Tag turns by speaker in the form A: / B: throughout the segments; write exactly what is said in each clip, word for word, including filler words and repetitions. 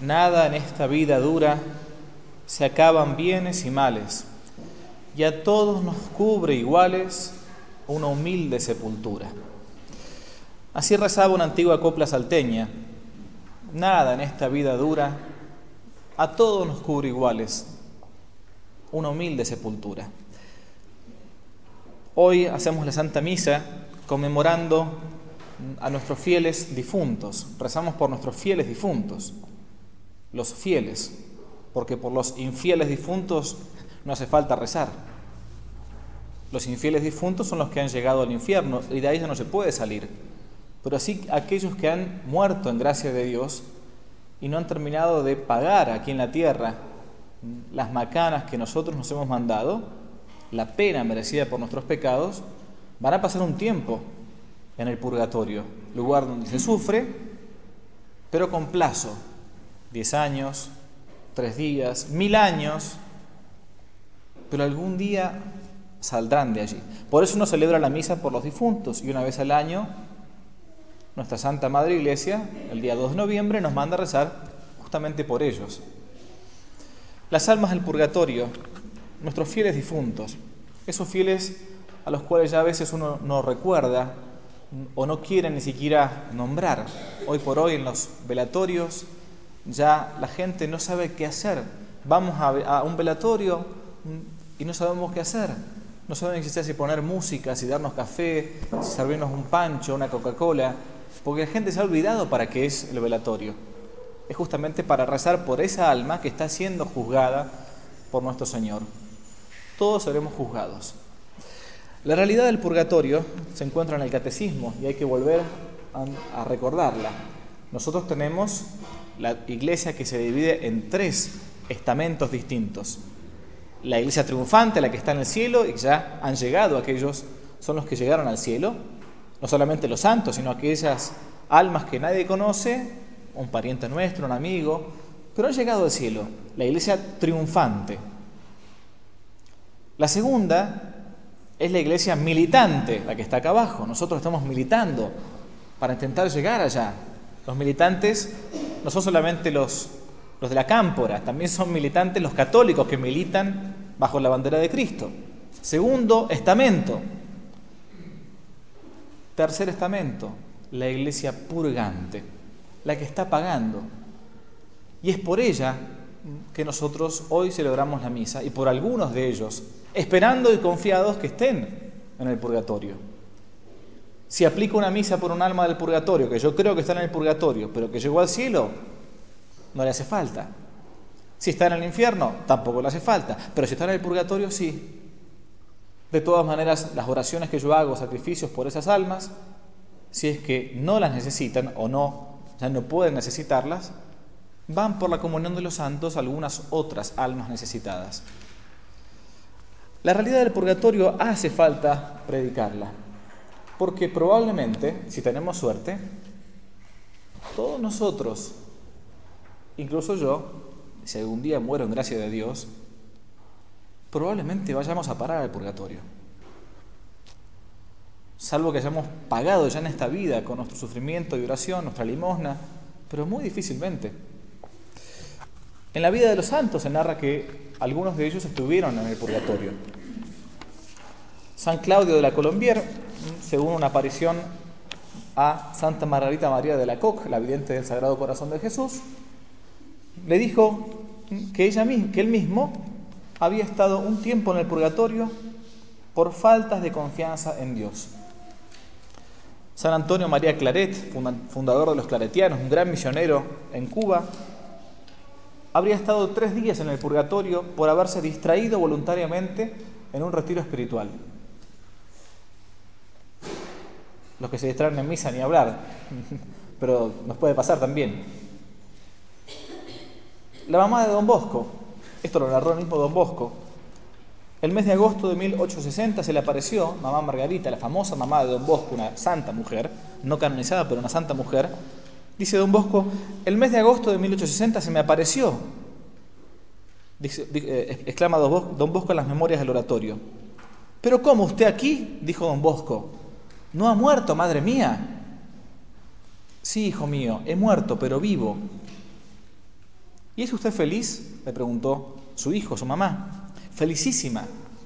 A: Nada en esta vida dura, se acaban bienes y males, y a todos nos cubre iguales una humilde sepultura. Así rezaba una antigua copla salteña. Nada en esta vida dura, a todos nos cubre iguales una humilde sepultura. Hoy hacemos la Santa Misa conmemorando a nuestros fieles difuntos. Rezamos por nuestros fieles difuntos, los fieles, porque por los infieles difuntos no hace falta rezar. Los infieles difuntos son los que han llegado al infierno y de ahí ya no se puede salir. Pero así aquellos que han muerto en gracia de Dios y no han terminado de pagar aquí en la tierra las macanas que nosotros nos hemos mandado, la pena merecida por nuestros pecados, van a pasar un tiempo en el purgatorio, lugar donde se sufre, pero con plazo, diez años, tres días, mil años, pero algún día saldrán de allí. Por eso uno celebra la misa por los difuntos y una vez al año nuestra Santa Madre Iglesia, el día dos de noviembre, nos manda a rezar justamente por ellos. Las almas del purgatorio, nuestros fieles difuntos, esos fieles a los cuales ya a veces uno no recuerda o no quiere ni siquiera nombrar. Hoy por hoy en los velatorios ya la gente no sabe qué hacer. Vamos a, a un velatorio y no sabemos qué hacer. No sabemos si poner música, si darnos café, si servirnos un pancho, una Coca-Cola, porque la gente se ha olvidado para qué es el velatorio. Es justamente para rezar por esa alma que está siendo juzgada por nuestro Señor. Todos seremos juzgados. La realidad del purgatorio se encuentra en el catecismo y hay que volver a, a recordarla. Nosotros tenemos la iglesia que se divide en tres estamentos distintos. La iglesia triunfante, la que está en el cielo y que ya han llegado, aquellos son los que llegaron al cielo, no solamente los santos, sino aquellas almas que nadie conoce, un pariente nuestro, un amigo, pero han llegado al cielo, la iglesia triunfante. La segunda es la iglesia militante, la que está acá abajo. Nosotros estamos militando para intentar llegar allá. Los militantes no son solamente los, los de la cámpora, también son militantes los católicos que militan bajo la bandera de Cristo. Segundo estamento. Tercer estamento, la iglesia purgante, la que está pagando. Y es por ella que nosotros hoy celebramos la misa, y por algunos de ellos, esperando y confiados que estén en el purgatorio. Si aplico una misa por un alma del purgatorio, que yo creo que está en el purgatorio, pero que llegó al cielo, no le hace falta. Si está en el infierno, tampoco le hace falta. Pero si está en el purgatorio, sí. De todas maneras, las oraciones que yo hago, sacrificios por esas almas, si es que no las necesitan o no, ya no pueden necesitarlas, van por la comunión de los santos a algunas otras almas necesitadas. La realidad del purgatorio hace falta predicarla, porque probablemente, si tenemos suerte, todos nosotros, incluso yo, si algún día muero en gracia de Dios, probablemente vayamos a parar al purgatorio. Salvo que hayamos pagado ya en esta vida con nuestro sufrimiento y oración, nuestra limosna, pero muy difícilmente. En la vida de los santos se narra que algunos de ellos estuvieron en el purgatorio. San Claudio de la Colombière, según una aparición a Santa Margarita María de la Coque, la vidente del Sagrado Corazón de Jesús, le dijo que, ella, que él mismo había estado un tiempo en el purgatorio por faltas de confianza en Dios. San Antonio María Claret, fundador de los claretianos, un gran misionero en Cuba, habría estado tres días en el purgatorio por haberse distraído voluntariamente en un retiro espiritual. Los que se distraen en misa ni hablar, pero nos puede pasar también. La mamá de Don Bosco, esto lo narró el mismo Don Bosco, el mes de agosto de mil ochocientos sesenta se le apareció mamá Margarita, la famosa mamá de Don Bosco, una santa mujer, no canonizada, pero una santa mujer. Dice Don Bosco, el mes de agosto de mil ochocientos sesenta se me apareció, dice, eh, exclama Don Bosco en las memorias del oratorio. ¿Pero cómo, usted aquí? Dijo Don Bosco. ¿No ha muerto, madre mía? Sí, hijo mío, he muerto, pero vivo. ¿Y es usted feliz?, le preguntó su hijo, su mamá. Felicísima.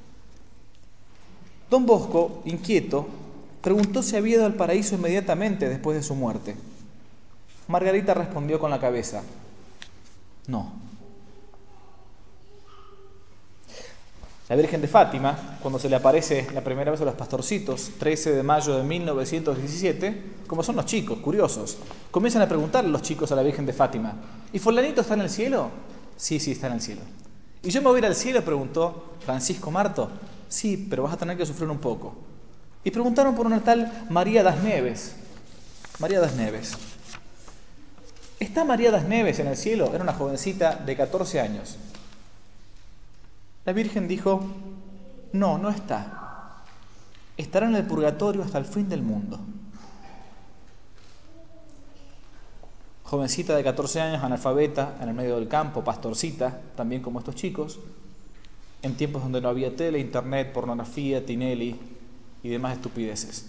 A: Don Bosco, inquieto, preguntó si había ido al paraíso inmediatamente después de su muerte. Margarita respondió con la cabeza: no. La Virgen de Fátima, cuando se le aparece la primera vez a los pastorcitos, trece de mayo de mil novecientos diecisiete, como son los chicos, curiosos, comienzan a preguntarle los chicos a la Virgen de Fátima: ¿y fulanito está en el cielo? Sí, sí, está en el cielo. ¿Y yo me voy a ir al cielo?, preguntó Francisco Marto. Sí, pero vas a tener que sufrir un poco. Y preguntaron por una tal María das Neves. María das Neves. ¿Está María das Neves en el cielo? Era una jovencita de catorce años. La Virgen dijo: no, no está. Estará en el purgatorio hasta el fin del mundo. Jovencita de catorce años, analfabeta, en el medio del campo, pastorcita, también como estos chicos, en tiempos donde no había tele, internet, pornografía, Tinelli y demás estupideces.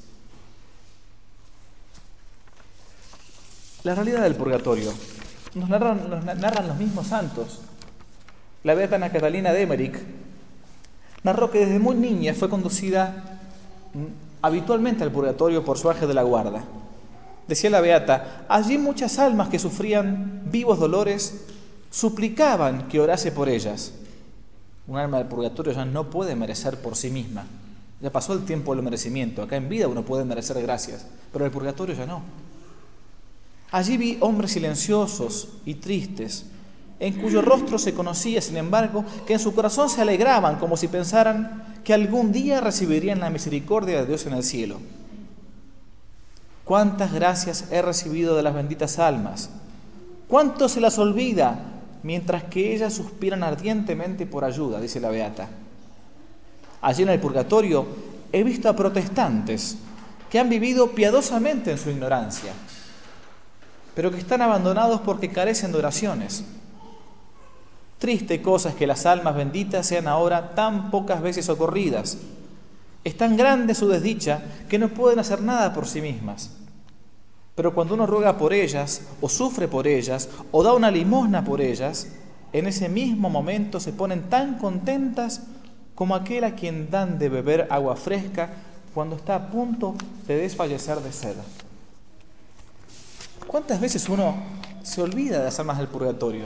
A: La realidad del purgatorio nos narran, nos narran los mismos santos. La beata Ana Catalina de Emmerich narró que desde muy niña fue conducida habitualmente al purgatorio por su ángel de la guarda. Decía la beata: allí muchas almas que sufrían vivos dolores suplicaban que orase por ellas. Un alma del purgatorio ya no puede merecer por sí misma. Ya pasó el tiempo del merecimiento. Acá en vida uno puede merecer gracias, pero en el purgatorio ya no. Allí vi hombres silenciosos y tristes, en cuyo rostro se conocía, sin embargo, que en su corazón se alegraban, como si pensaran que algún día recibirían la misericordia de Dios en el cielo. Cuántas gracias he recibido de las benditas almas, cuánto se las olvida, mientras que ellas suspiran ardientemente por ayuda, dice la beata. Allí en el purgatorio he visto a protestantes que han vivido piadosamente en su ignorancia, pero que están abandonados porque carecen de oraciones. Triste cosa es que las almas benditas sean ahora tan pocas veces socorridas. Es tan grande su desdicha que no pueden hacer nada por sí mismas. Pero cuando uno ruega por ellas, o sufre por ellas, o da una limosna por ellas, en ese mismo momento se ponen tan contentas como aquel a quien dan de beber agua fresca cuando está a punto de desfallecer de sed. ¿Cuántas veces uno se olvida de las almas del purgatorio?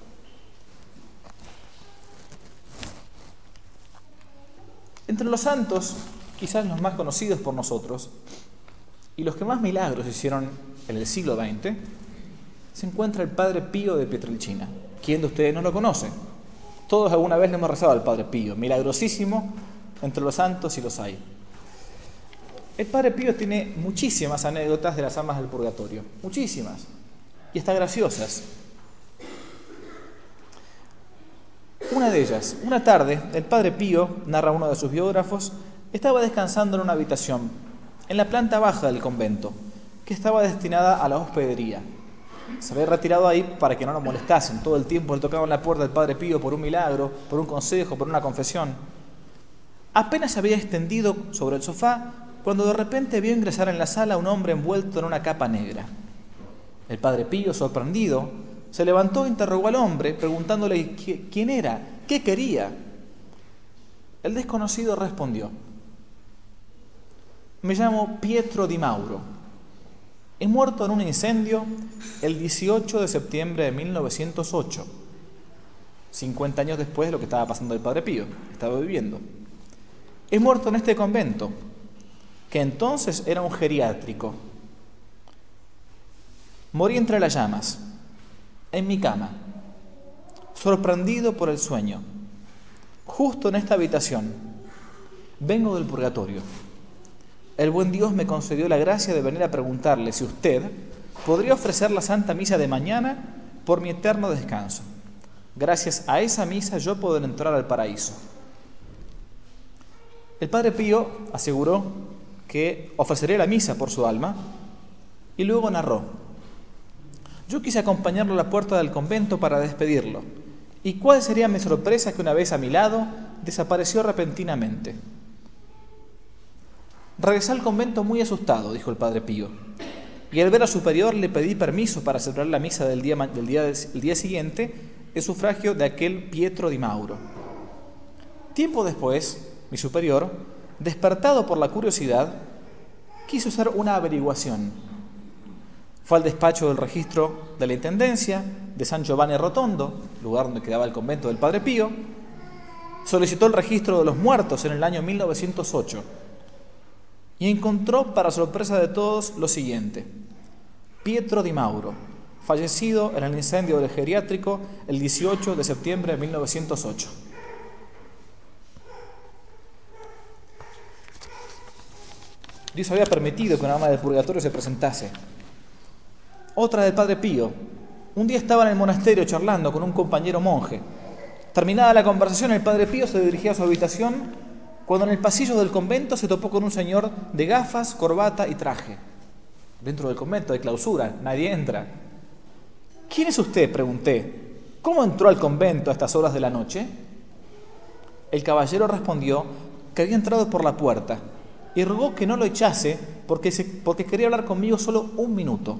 A: Entre los santos, quizás los más conocidos por nosotros, y los que más milagros hicieron en el siglo veinte, se encuentra el Padre Pío de Pietrelcina. ¿Quién de ustedes no lo conoce? Todos alguna vez le hemos rezado al Padre Pío, milagrosísimo entre los santos y los hay. El Padre Pío tiene muchísimas anécdotas de las almas del purgatorio, muchísimas, y hasta graciosas. Una de ellas: una tarde, el Padre Pío, narra uno de sus biógrafos, estaba descansando en una habitación, en la planta baja del convento, que estaba destinada a la hospedería. Se había retirado ahí para que no lo molestasen. Todo el tiempo le tocaban la puerta del Padre Pío por un milagro, por un consejo, por una confesión. Apenas se había extendido sobre el sofá cuando de repente vio ingresar en la sala a un hombre envuelto en una capa negra. El Padre Pío, sorprendido, se levantó e interrogó al hombre, preguntándole quién era, qué quería. El desconocido respondió: me llamo Pietro Di Mauro. He muerto en un incendio el dieciocho de septiembre de mil novecientos ocho, cincuenta años después de lo que estaba pasando el Padre Pío, estaba viviendo. He muerto en este convento, que entonces era un geriátrico. Morí entre las llamas, en mi cama, sorprendido por el sueño, justo en esta habitación. Vengo del purgatorio. El buen Dios me concedió la gracia de venir a preguntarle si usted podría ofrecer la Santa Misa de mañana por mi eterno descanso. Gracias a esa misa yo podré entrar al paraíso. El Padre Pío aseguró que ofrecería la misa por su alma y luego narró: yo quise acompañarlo a la puerta del convento para despedirlo, y cuál sería mi sorpresa que una vez a mi lado desapareció repentinamente. Regresé al convento muy asustado, dijo el Padre Pío, y al ver al superior le pedí permiso para celebrar la misa del día, del día, del día siguiente es sufragio de aquel Pietro di Mauro. Tiempo después, mi superior, despertado por la curiosidad, quiso hacer una averiguación. Fue al despacho del registro de la Intendencia de San Giovanni Rotondo, lugar donde quedaba el convento del Padre Pío, solicitó el registro de los muertos en el año mil novecientos ocho y encontró, para sorpresa de todos, lo siguiente: Pietro di Mauro, fallecido en el incendio del geriátrico el dieciocho de septiembre de mil novecientos ocho. Dios había permitido que una alma del purgatorio se presentase. Otra del Padre Pío. Un día estaba en el monasterio charlando con un compañero monje. Terminada la conversación, el Padre Pío se dirigía a su habitación cuando en el pasillo del convento se topó con un señor de gafas, corbata y traje. Dentro del convento hay clausura, nadie entra. ¿Quién es usted?, pregunté. ¿Cómo entró al convento a estas horas de la noche? El caballero respondió que había entrado por la puerta y rogó que no lo echase porque, se, porque quería hablar conmigo solo un minuto.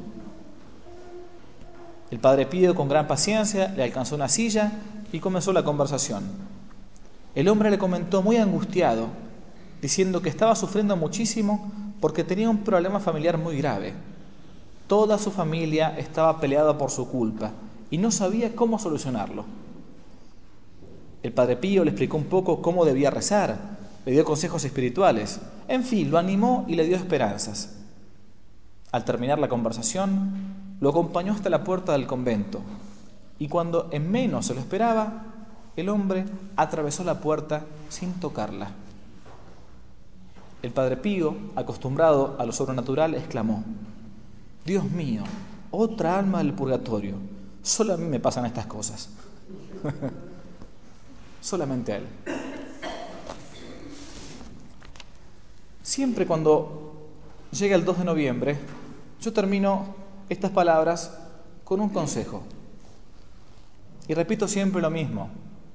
A: El Padre Pío, con gran paciencia, le alcanzó una silla y comenzó la conversación. El hombre le comentó muy angustiado, diciendo que estaba sufriendo muchísimo porque tenía un problema familiar muy grave. Toda su familia estaba peleada por su culpa y no sabía cómo solucionarlo. El Padre Pío le explicó un poco cómo debía rezar, le dio consejos espirituales, en fin, lo animó y le dio esperanzas. Al terminar la conversación, lo acompañó hasta la puerta del convento y cuando en menos se lo esperaba, el hombre atravesó la puerta sin tocarla. El Padre Pío, acostumbrado a lo sobrenatural, exclamó: Dios mío, otra alma del purgatorio. Solo a mí me pasan estas cosas. Solamente a él. Siempre cuando llega el dos de noviembre, yo termino estas palabras con un consejo. Y repito siempre lo mismo.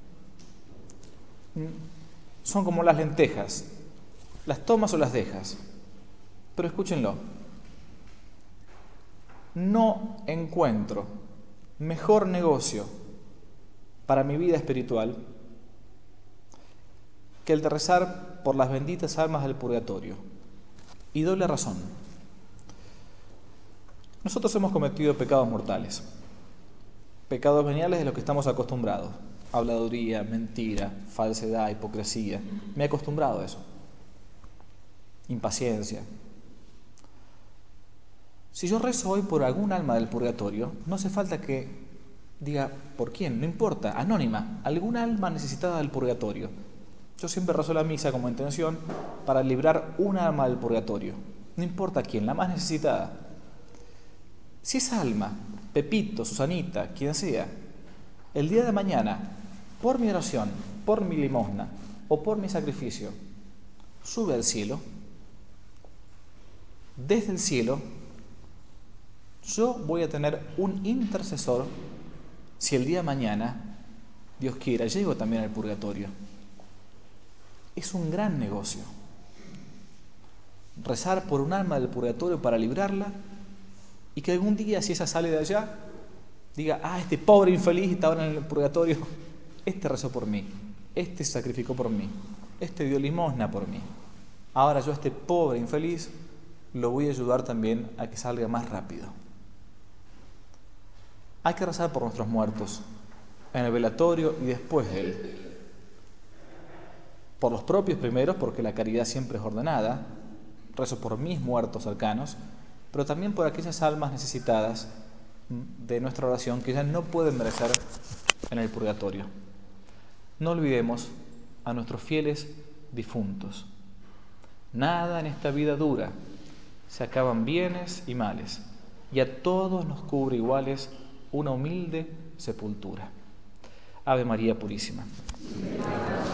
A: Son como las lentejas. Las tomas o las dejas. Pero escúchenlo. No encuentro mejor negocio para mi vida espiritual que el de rezar por las benditas almas del purgatorio. Y doble razón. Nosotros hemos cometido pecados mortales, pecados veniales de los que estamos acostumbrados. Habladuría, mentira, falsedad, hipocresía. Me he acostumbrado a eso. Impaciencia. Si yo rezo hoy por algún alma del purgatorio, no hace falta que diga por quién, no importa, anónima, algún alma necesitada del purgatorio. Yo siempre rezo la misa como intención para librar un alma del purgatorio. No importa quién, la más necesitada. Si esa alma, Pepito, Susanita, quien sea, el día de mañana, por mi oración, por mi limosna o por mi sacrificio, sube al cielo, desde el cielo, yo voy a tener un intercesor si el día de mañana, Dios quiera, llego también al purgatorio. Es un gran negocio. Rezar por un alma del purgatorio para librarla y que algún día, si esa sale de allá, diga: ah, este pobre infeliz está ahora en el purgatorio, este rezó por mí, este se sacrificó por mí, este dio limosna por mí. Ahora yo a este pobre infeliz lo voy a ayudar también a que salga más rápido. Hay que rezar por nuestros muertos, en el velatorio y después de él. Por los propios primeros, porque la caridad siempre es ordenada. Rezo por mis muertos cercanos, pero también por aquellas almas necesitadas de nuestra oración que ya no pueden merecer en el purgatorio. No olvidemos a nuestros fieles difuntos. Nada en esta vida dura, se acaban bienes y males, y a todos nos cubre iguales una humilde sepultura. Ave María Purísima.